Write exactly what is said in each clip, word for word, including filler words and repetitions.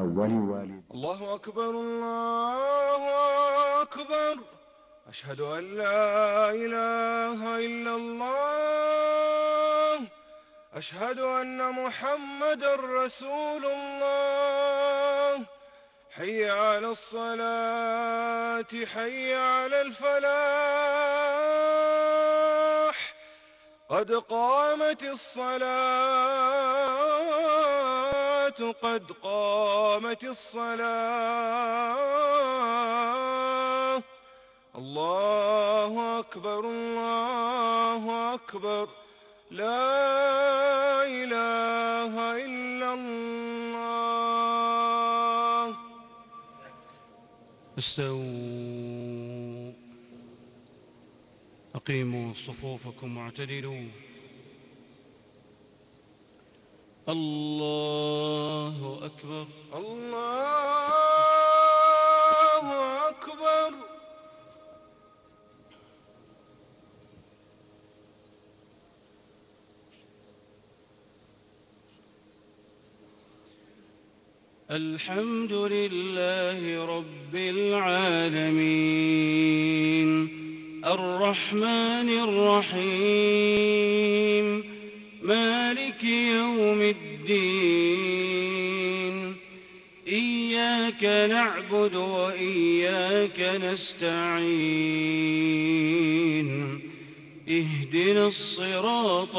ولوالديه. الله أكبر الله أكبر. أشهد أن لا إله إلا الله. أشهد أن محمدًا رسول الله. حي على الصلاة حي على الفلاح. قد قامت الصلاة قد قامت الصلاة. الله أكبر الله أكبر. لا إله إلا الله. استووا، أقيموا صفوفكم واعتدلوا. الله أكبر الله أكبر. الحمد لله رب العالمين الرحمن الرحيم مالك يوم الدين. إياك نعبد وإياك نستعين. اهدنا الصراط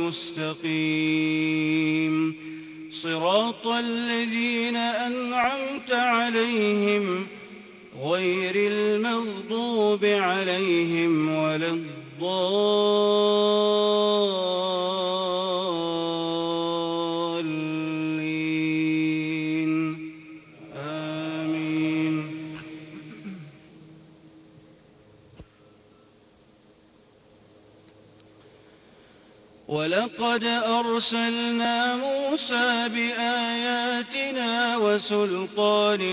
المستقيم صراط الذين أنعمت عليهم غير المغضوب عليهم ولا الضالين. آمين. ولقد أرسلنا موسى بآياتنا وسلطان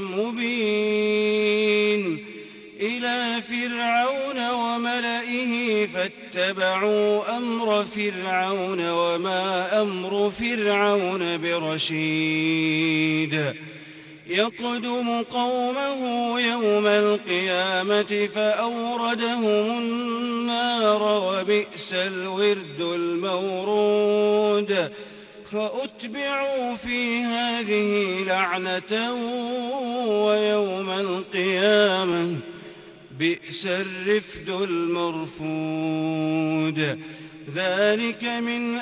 مبين إلى فرعون وملئه فاتبعوا أمر فرعون وما أمر فرعون برشيد. يقدم قومه يوم القيامة فأوردهم النار وبئس الورد المورود. فأتبعوا في هذه لعنة ويوم القيامة بئس الرفد المرفود. ذلك من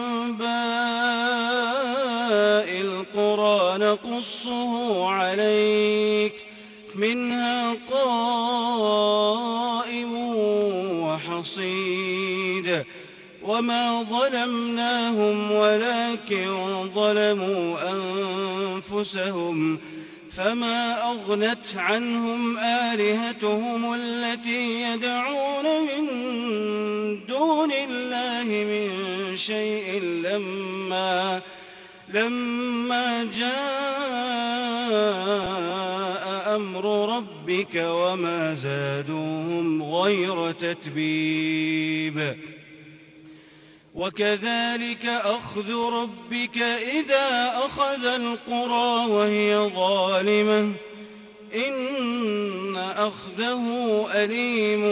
أنباء القرى نقصه عليك منها قائم وحصيد. وما ظلمناهم ولكن ظلموا أنفسهم. فما أغنت عنهم آلهتهم التي يدعون من دون الله من شيء لما لما جاء أمر ربك وما زادوهم غير تتبيب. وكذلك أخذ ربك إذا أخذ القرى وهي ظالمة إن أخذه أليم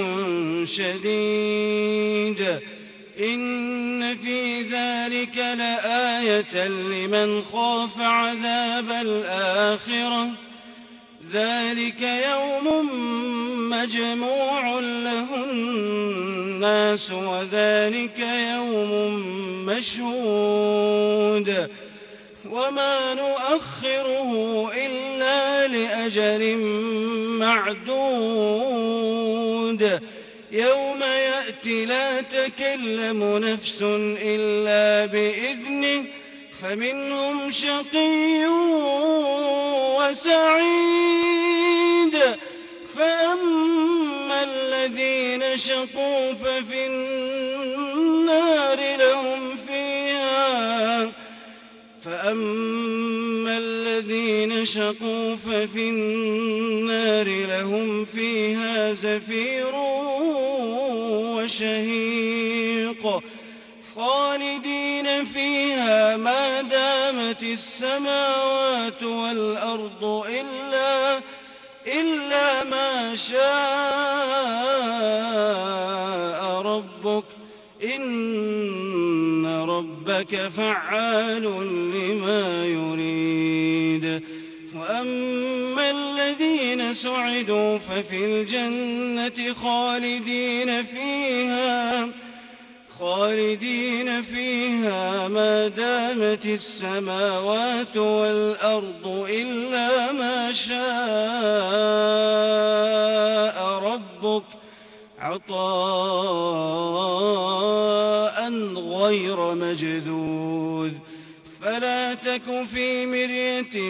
شديد. إن في ذلك لآية لمن خاف عذاب الآخرة. ذلك يوم مجموع له الناس وذلك يوم مشهود. وما نؤخره إلا لأجل معدود. يوم يأتي لا تكلم نفس إلا بإذنه فمنهم شقي وسعيد. فأما الذين شقوا ففي النار لهم فيها فأما الذين شقوا ففي النار لهم فيها زفير وشهيق خالدين فيها ما دامت دامت السماوات والأرض إلا إلا ما شاء ربك إن ربك فعال لما يريد. وأما الذين سعدوا ففي الجنة خالدين فيها خالدين فيها ما دامت السماوات والأرض إلا ما شاء ربك عطاء غير مجذوذ. فلا تك في مرية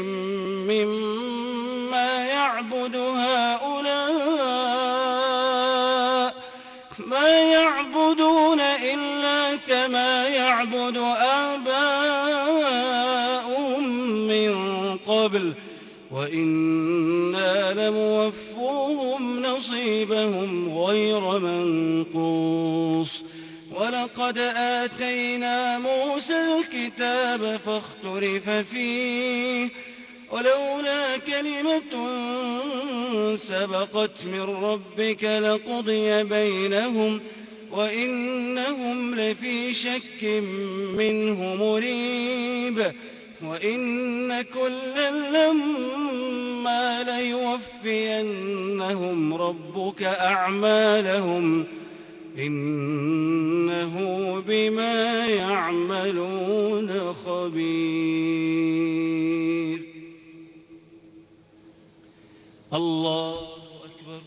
مما يعبد هؤلاء ما يعبدون إلا كما يعبد آباؤهم من قبل وإنا لموفوهم نصيبهم غير منقوص. ولقد آتينا موسى الكتاب فاختلف فيه ولولا كلمة سبقت من ربك لقضي بينهم وإنهم لفي شك منه مريب. وإن كلا لما ليوفينهم ربك أعمالهم إنه بما يعملون خبير. الله أكبر.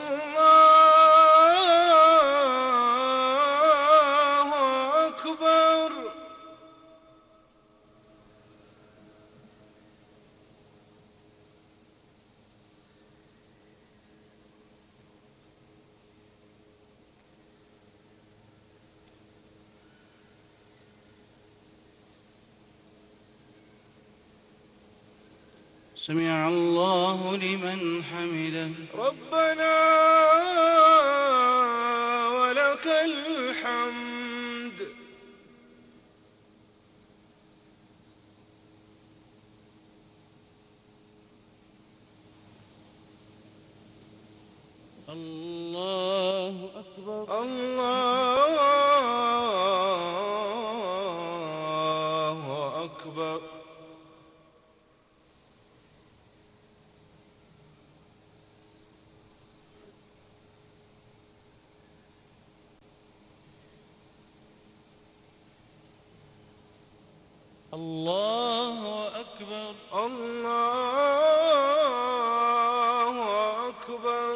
الله أكبر. سمع الله لمن حمده. ربنا ولك الحمد. الله أكبر. الله أكبر. الله أكبر. الله أكبر.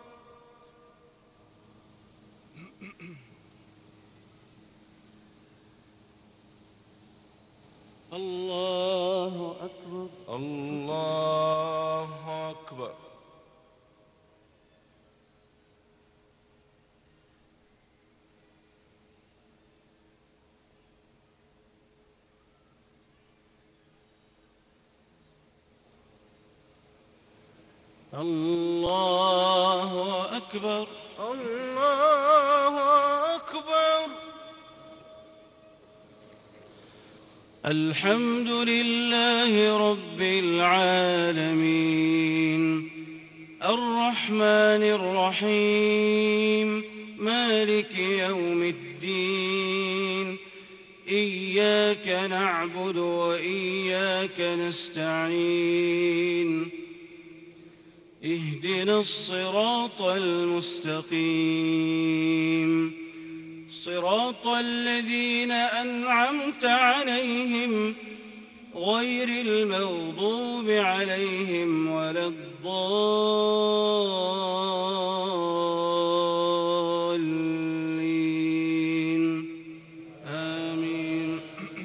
الله أكبر. الله أكبر. الله أكبر. الله أكبر. الحمد لله رب العالمين الرحمن الرحيم مالك يوم الدين إياك نعبد وإياك نستعين اهدنا الصراط المستقيم صراط الذين أنعمت عليهم غير المغضوب عليهم ولا الضالين آمين.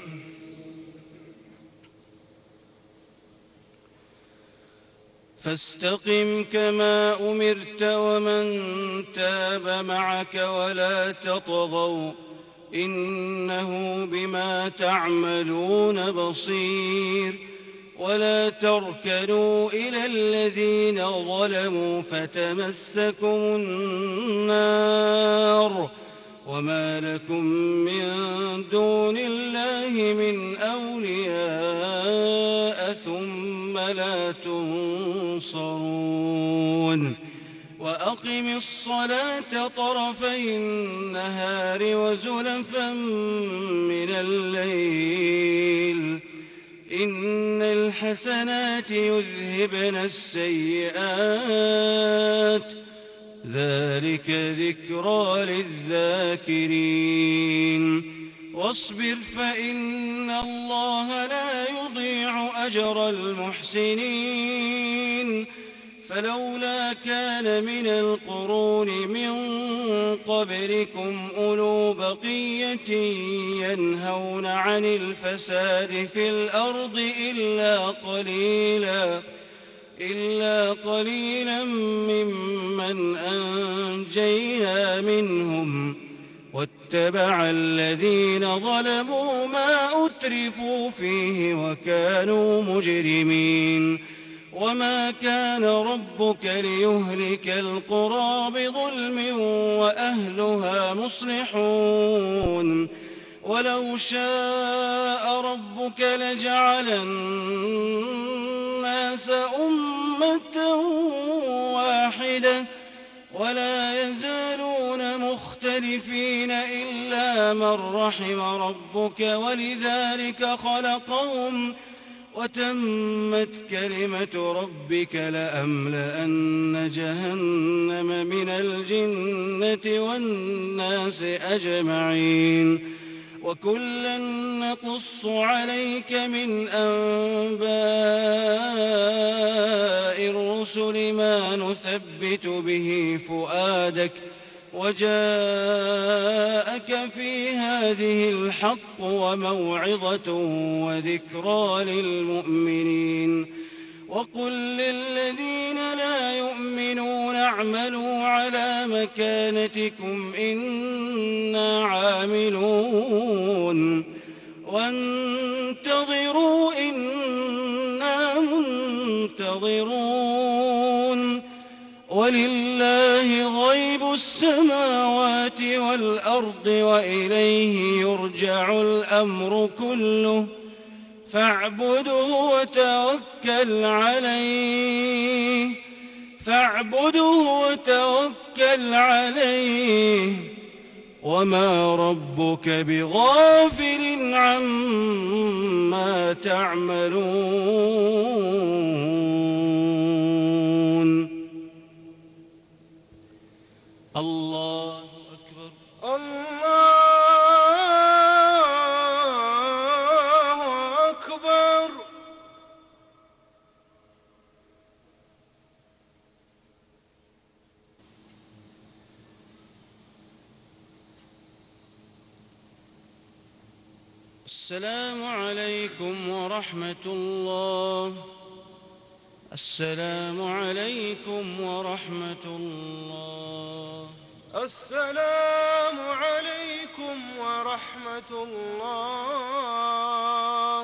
فاستقم كما أمرت ومن تاب معك ولا تطغوا إنه بما تعملون بصير. ولا تركنوا إلى الذين ظلموا فتمسكم النار وما لكم من دون الله من أولياء ثم لا تنصرون وأقم الصلاة طرفي النهار وزلفا من الليل إن الحسنات يذهبن السيئات ذلك ذكرى للذاكرين واصبر فإن الله لا يضيع أجر المحسنين فلولا كان من القرون من قبلكم أولو بقية ينهون عن الفساد في الأرض إلا قليلا إلا قليلا ممن أنجينا منهم واتبع الذين ظلموا ما أترفوا فيه وكانوا مجرمين وما كان ربك ليهلك القرى بظلم وأهلها مصلحون ولو شاء ربك لجعل الناس أمة واحدة ولا يزالون مختلفين إلا من رحم ربك ولذلك خلقهم وتمت كلمة ربك لأملأن جهنم من الجنة والناس أجمعين وكلا نقص عليك من أنباء الرسل ما نثبت به فؤادك وجاءك في هذه الحق وموعظة وذكرى للمؤمنين وقل للذين لا يؤمنون اعملوا على مكانتكم إنا عاملون وانتظروا إنا منتظرون ولله غيب السماوات والأرض وإليه يرجع الأمر كله فاعبده وتوكل عليه فاعبده وتوكل عليه وما ربك بغافل عما تعملون الله أكبر الله أكبر. السلام عليكم ورحمة الله. السلام عليكم ورحمة الله. السلام عليكم ورحمة الله.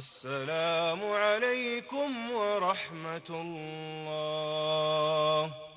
السلام عليكم ورحمة الله.